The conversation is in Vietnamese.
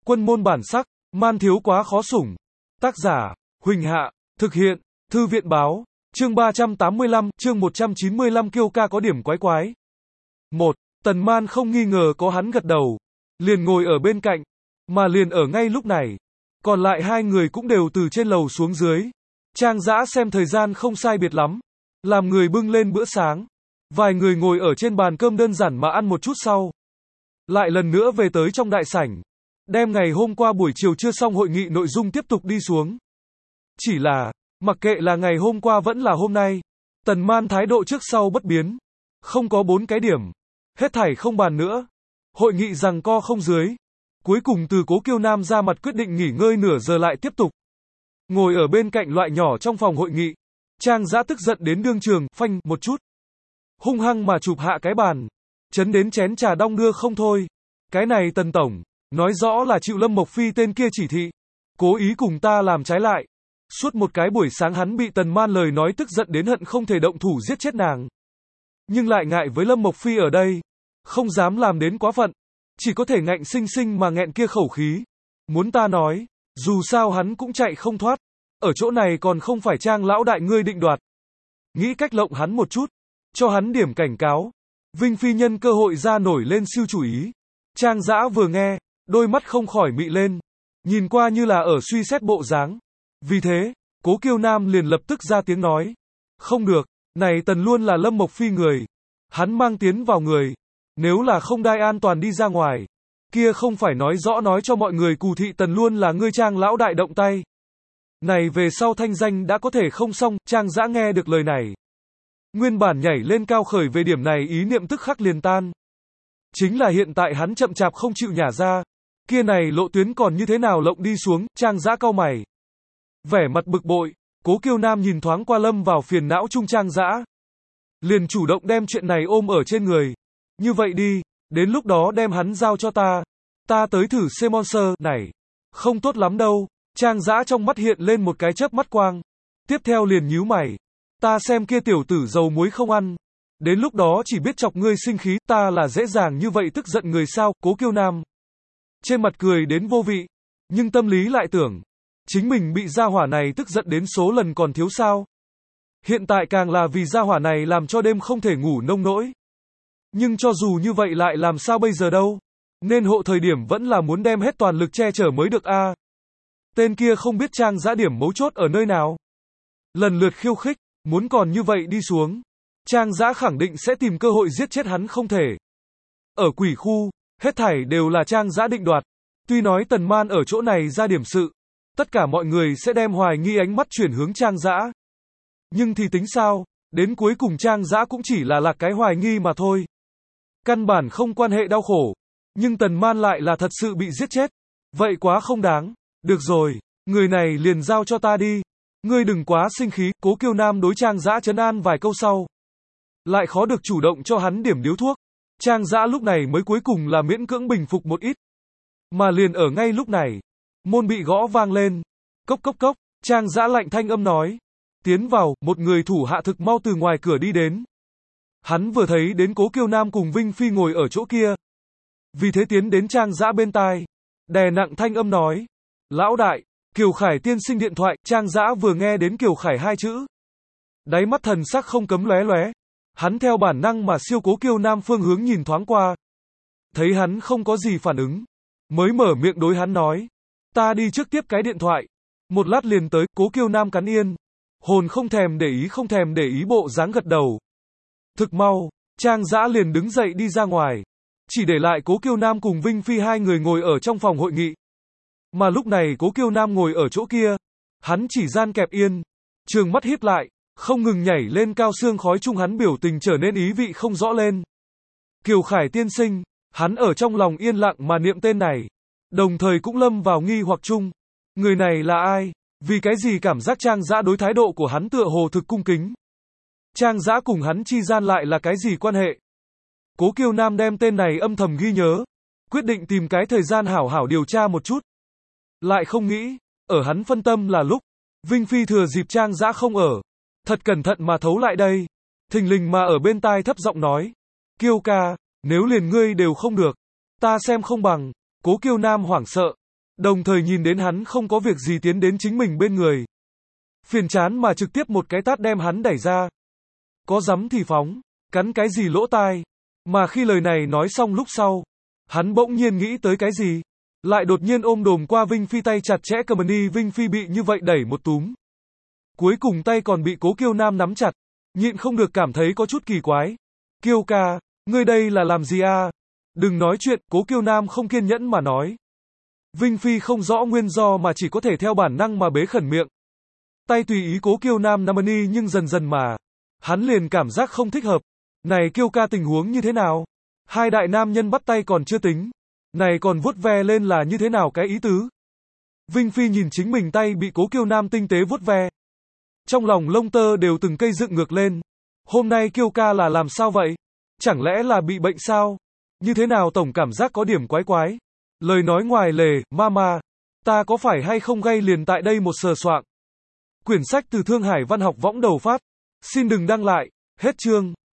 Quân môn bản sắc, man thiếu quá khó sủng. Tác giả, Huỳnh Hạ, thực hiện, Thư viện báo, chương 385, chương 195 Kiêu ca có điểm quái quái. 1. Tần Man không nghi ngờ có hắn gật đầu, liền ngồi ở bên cạnh, mà liền ở ngay lúc này, còn lại hai người cũng đều từ trên lầu xuống dưới. Trang Dã xem thời gian không sai biệt lắm, làm người bưng lên bữa sáng. Vài người ngồi ở trên bàn cơm đơn giản mà ăn một chút sau, lại lần nữa về tới trong đại sảnh, đem ngày hôm qua buổi chiều chưa xong hội nghị nội dung tiếp tục đi xuống. Chỉ là, mặc kệ là ngày hôm qua vẫn là hôm nay, Tần Man thái độ trước sau bất biến, không có 4 cái điểm, hết thảy không bàn nữa. Hội nghị giằng co không dưới, cuối cùng từ Cố Kiêu Nam ra mặt quyết định nghỉ ngơi nửa giờ lại tiếp tục. Ngồi ở bên cạnh loại nhỏ trong phòng hội nghị, Trang Dã tức giận đến đương trường, phanh một chút, hung hăng mà chụp hạ cái bàn, chấn đến chén trà đong đưa không thôi. Cái này Tần tổng, nói rõ là chịu Lâm Mộc Phi tên kia chỉ thị, cố ý cùng ta làm trái lại. Suốt một cái buổi sáng hắn bị Tần Man lời nói tức giận đến hận không thể động thủ giết chết nàng. Nhưng lại ngại với Lâm Mộc Phi ở đây, không dám làm đến quá phận, chỉ có thể ngạnh sinh sinh mà nghẹn kia khẩu khí. Muốn ta nói, dù sao hắn cũng chạy không thoát, ở chỗ này còn không phải Trang lão đại ngươi định đoạt. Nghĩ cách lộng hắn một chút, cho hắn điểm cảnh cáo. Vinh Phi nhân cơ hội ra nổi lên siêu chủ ý. Trang Dã vừa nghe, đôi mắt không khỏi mị lên, nhìn qua như là ở suy xét bộ dáng. Vì thế, Cố Kiêu Nam liền lập tức ra tiếng nói. Không được, này Tần luôn là Lâm Mộc Phi người. Hắn mang tiến vào người. Nếu là không đai an toàn đi ra ngoài, kia không phải nói rõ nói cho mọi người cù thị Tần luôn là ngươi Trang lão đại động tay. Này về sau thanh danh đã có thể không xong. Trang Dã nghe được lời này, nguyên bản nhảy lên cao khởi về điểm này ý niệm tức khắc liền tan. Chính là hiện tại hắn chậm chạp không chịu nhả ra, kia này lộ tuyến còn như thế nào lộng đi xuống. Trang Dã cau mày, vẻ mặt bực bội. Cố Kiêu Nam nhìn thoáng qua lâm vào phiền não chung Trang Dã, liền chủ động đem chuyện này ôm ở trên người. Như vậy đi, đến lúc đó đem hắn giao cho ta, ta tới thử xem monster này. Không tốt lắm đâu. Trang Dã trong mắt hiện lên một cái chớp mắt quang, tiếp theo liền nhíu mày. Ta xem kia tiểu tử dầu muối không ăn, đến lúc đó chỉ biết chọc ngươi sinh khí. Ta là dễ dàng như vậy tức giận người sao? Cố Kiêu Nam trên mặt cười đến vô vị, nhưng tâm lý lại tưởng, chính mình bị gia hỏa này tức giận đến số lần còn thiếu sao. Hiện tại càng là vì gia hỏa này làm cho đêm không thể ngủ nông nỗi. Nhưng cho dù như vậy lại làm sao bây giờ đâu, nên hộ thời điểm vẫn là muốn đem hết toàn lực che chở mới được a. Tên kia không biết Trang Dã điểm mấu chốt ở nơi nào, lần lượt khiêu khích, muốn còn như vậy đi xuống, Trang Dã khẳng định sẽ tìm cơ hội giết chết hắn không thể. Ở quỷ khu, hết thảy đều là Trang Dã định đoạt. Tuy nói Tần Man ở chỗ này ra điểm sự, tất cả mọi người sẽ đem hoài nghi ánh mắt chuyển hướng Trang Dã. Nhưng thì tính sao, đến cuối cùng Trang Dã cũng chỉ là cái hoài nghi mà thôi. Căn bản không quan hệ đau khổ. Nhưng Tần Man lại là thật sự bị giết chết. Vậy quá không đáng. Được rồi, người này liền giao cho ta đi. Ngươi đừng quá sinh khí. Cố Kiêu Nam đối Trang Dã trấn an vài câu sau, lại khó được chủ động cho hắn điểm điếu thuốc. Trang Dã lúc này mới cuối cùng là miễn cưỡng bình phục một ít. Mà liền ở ngay lúc này, môn bị gõ vang lên. Cốc cốc cốc. Trang Dã lạnh thanh âm nói. Tiến vào. Một người thủ hạ thực mau từ ngoài cửa đi đến. Hắn vừa thấy đến Cố Kiêu Nam cùng Vinh Phi ngồi ở chỗ kia, vì thế tiến đến Trang Dã bên tai, đè nặng thanh âm nói. Lão đại, Kiều Khải tiên sinh điện thoại. Trang Dã vừa nghe đến Kiều Khải hai chữ, đáy mắt thần sắc không cấm lóe lóe. Hắn theo bản năng mà siêu Cố Kiêu Nam phương hướng nhìn thoáng qua. Thấy hắn không có gì phản ứng, mới mở miệng đối hắn nói. Ta đi trước tiếp cái điện thoại. Một lát liền tới. Cố Kiêu Nam cắn yên, hồn không thèm để ý bộ dáng gật đầu. Thực mau, Trang Dã liền đứng dậy đi ra ngoài, chỉ để lại Cố Kiêu Nam cùng Vinh Phi hai người ngồi ở trong phòng hội nghị. Mà lúc này Cố Kiêu Nam ngồi ở chỗ kia, hắn chỉ gian kẹp yên, trường mắt híp lại, không ngừng nhảy lên cao xương khói chung hắn biểu tình trở nên ý vị không rõ lên. Kiều Khải tiên sinh, hắn ở trong lòng yên lặng mà niệm tên này, đồng thời cũng lâm vào nghi hoặc chung. Người này là ai? Vì cái gì cảm giác Trang Dã đối thái độ của hắn tựa hồ thực cung kính? Trang Dã cùng hắn chi gian lại là cái gì quan hệ? Cố Kiêu Nam đem tên này âm thầm ghi nhớ, quyết định tìm cái thời gian hảo hảo điều tra một chút. Lại không nghĩ, ở hắn phân tâm là lúc, Vinh Phi thừa dịp Trang Dã không ở, thật cẩn thận mà thấu lại đây, thình lình mà ở bên tai thấp giọng nói. Kiêu ca, nếu liền ngươi đều không được, ta xem không bằng. Cố Kiêu Nam hoảng sợ, Đồng thời nhìn đến hắn không có việc gì tiến đến chính mình bên người. Phiền chán mà trực tiếp một cái tát đem hắn đẩy ra. Có dám thì phóng, cắn cái gì lỗ tai. Mà khi lời này nói xong lúc sau, hắn bỗng nhiên nghĩ tới cái gì. Lại đột nhiên ôm đồm qua Vinh Phi tay chặt chẽ cầm đi. Vinh Phi bị như vậy đẩy một túm. Cuối cùng tay còn bị Cố Kiêu Nam nắm chặt. Nhịn không được cảm thấy có chút kỳ quái. Kiêu ca, ngươi đây là làm gì à? Đừng nói chuyện, Cố Kiêu Nam không kiên nhẫn mà nói. Vinh Phi không rõ nguyên do mà chỉ có thể theo bản năng mà bế khẩn miệng. Tay tùy ý Cố Kiêu Nam nắm đi nhưng dần dần mà. Hắn liền cảm giác không thích hợp. Này Kiêu ca tình huống như thế nào? Hai đại nam nhân bắt tay còn chưa tính. Này còn vuốt ve lên là như thế nào cái ý tứ? Vinh Phi nhìn chính mình tay bị Cố Kiêu Nam tinh tế vuốt ve. Trong lòng lông tơ đều từng cây dựng ngược lên. Hôm nay Kiêu ca là làm sao vậy? Chẳng lẽ là bị bệnh sao? Như thế nào tổng cảm giác có điểm quái quái? Lời nói ngoài lề, mama, ta có phải hay không gây liền tại đây một sờ soạng. Quyển sách từ Thương Hải Văn học võng đầu phát. Xin đừng đăng lại. Hết chương.